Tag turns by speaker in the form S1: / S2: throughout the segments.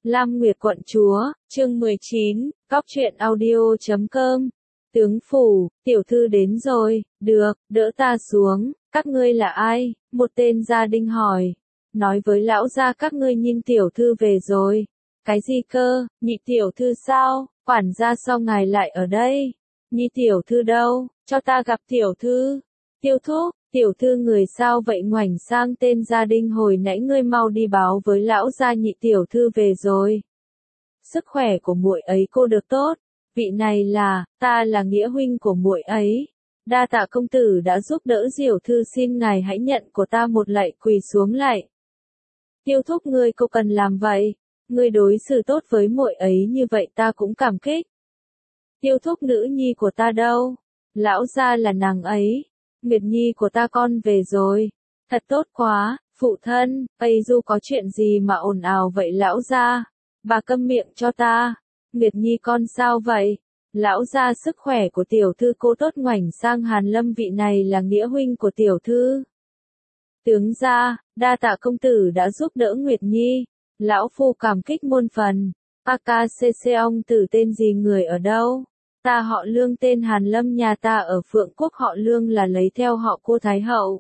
S1: Lam Nguyệt quận chúa, chương 19, Cóc truyện audio.com. Tướng phủ, tiểu thư đến rồi, được, đỡ ta xuống, các ngươi là ai? Một tên gia đình hỏi. Nói với lão gia các ngươi nhìn tiểu thư về rồi. Cái gì cơ, nhị tiểu thư sao? Quản gia sao ngài lại ở đây? Nhị tiểu thư đâu? Cho ta gặp tiểu thư. Tiêu thúc, tiểu thư người sao vậy? Ngoảnh sang tên gia đình, hồi nãy ngươi mau đi báo với lão gia nhị tiểu thư về rồi. Sức khỏe của muội ấy cô được tốt. Vị này là, ta là nghĩa huynh của muội ấy. Đa tạ công tử đã giúp đỡ Diểu thư, xin ngài hãy nhận của ta một lạy, quỳ xuống lạy. Tiêu thúc, ngươi cô cần làm vậy. Ngươi đối xử tốt với muội ấy như vậy ta cũng cảm kích. Tiêu thúc, nữ nhi của ta đâu? Lão gia là nàng ấy. Nguyệt nhi của ta con về rồi. Thật tốt quá, phụ thân. Ây du, có chuyện gì mà ồn ào vậy lão gia? Bà câm miệng cho ta. Nguyệt nhi con sao vậy? Lão gia, sức khỏe của tiểu thư cô tốt. Ngoảnh sang Hàn Lâm, vị này là nghĩa huynh của tiểu thư. Tướng gia, đa tạ công tử đã giúp đỡ Nguyệt nhi. Lão phu cảm kích muôn phần. AKCC, ông tử tên gì, người ở đâu? Ta họ Lương, tên Hàn Lâm, nhà ta ở Phượng Quốc. Họ Lương là lấy theo họ cô Thái hậu.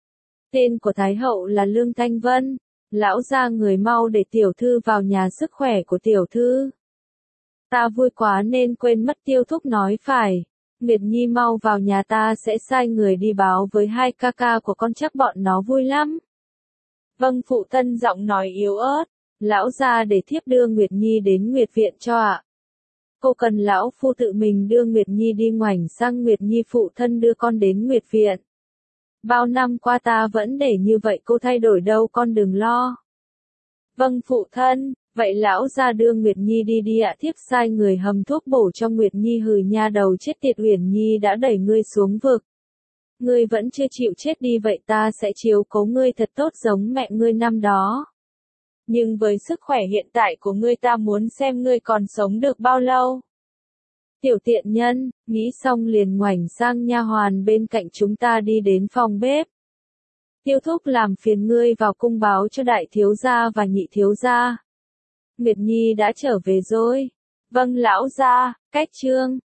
S1: Tên của Thái hậu là Lương Thanh Vân. Lão gia, người mau để tiểu thư vào nhà, sức khỏe của tiểu thư. Ta vui quá nên quên mất. Tiêu thúc nói phải. Nguyệt nhi mau vào nhà, ta sẽ sai người đi báo với hai ca ca của con, chắc bọn nó vui lắm. Vâng phụ thân, giọng nói yếu ớt. Lão gia, để thiếp đưa Nguyệt nhi đến Nguyệt viện cho ạ. Cô cần lão phu tự mình đưa Nguyệt nhi đi? Ngoảnh sang Nguyệt nhi, phụ thân đưa con đến Nguyệt viện. Bao năm qua ta vẫn để như vậy, cô thay đổi đâu, con đừng lo. Vâng phụ thân, vậy lão gia đưa Nguyệt nhi đi đi ạ. Thiếp sai người hầm thuốc bổ cho Nguyệt nhi. Hừ, nha đầu chết tiệt, Uyển nhi đã đẩy ngươi xuống vực. Ngươi vẫn chưa chịu chết đi, vậy ta sẽ chiếu cố ngươi thật tốt giống mẹ ngươi năm đó. Nhưng với sức khỏe hiện tại của ngươi, ta muốn xem ngươi còn sống được bao lâu. Tiểu tiện nhân, nghĩ xong liền ngoảnh sang nha hoàn bên cạnh, chúng ta đi đến phòng bếp. Tiêu thúc, làm phiền ngươi vào cung báo cho đại thiếu gia và nhị thiếu gia. Nguyệt nhi đã trở về rồi. Vâng lão gia. Cách chương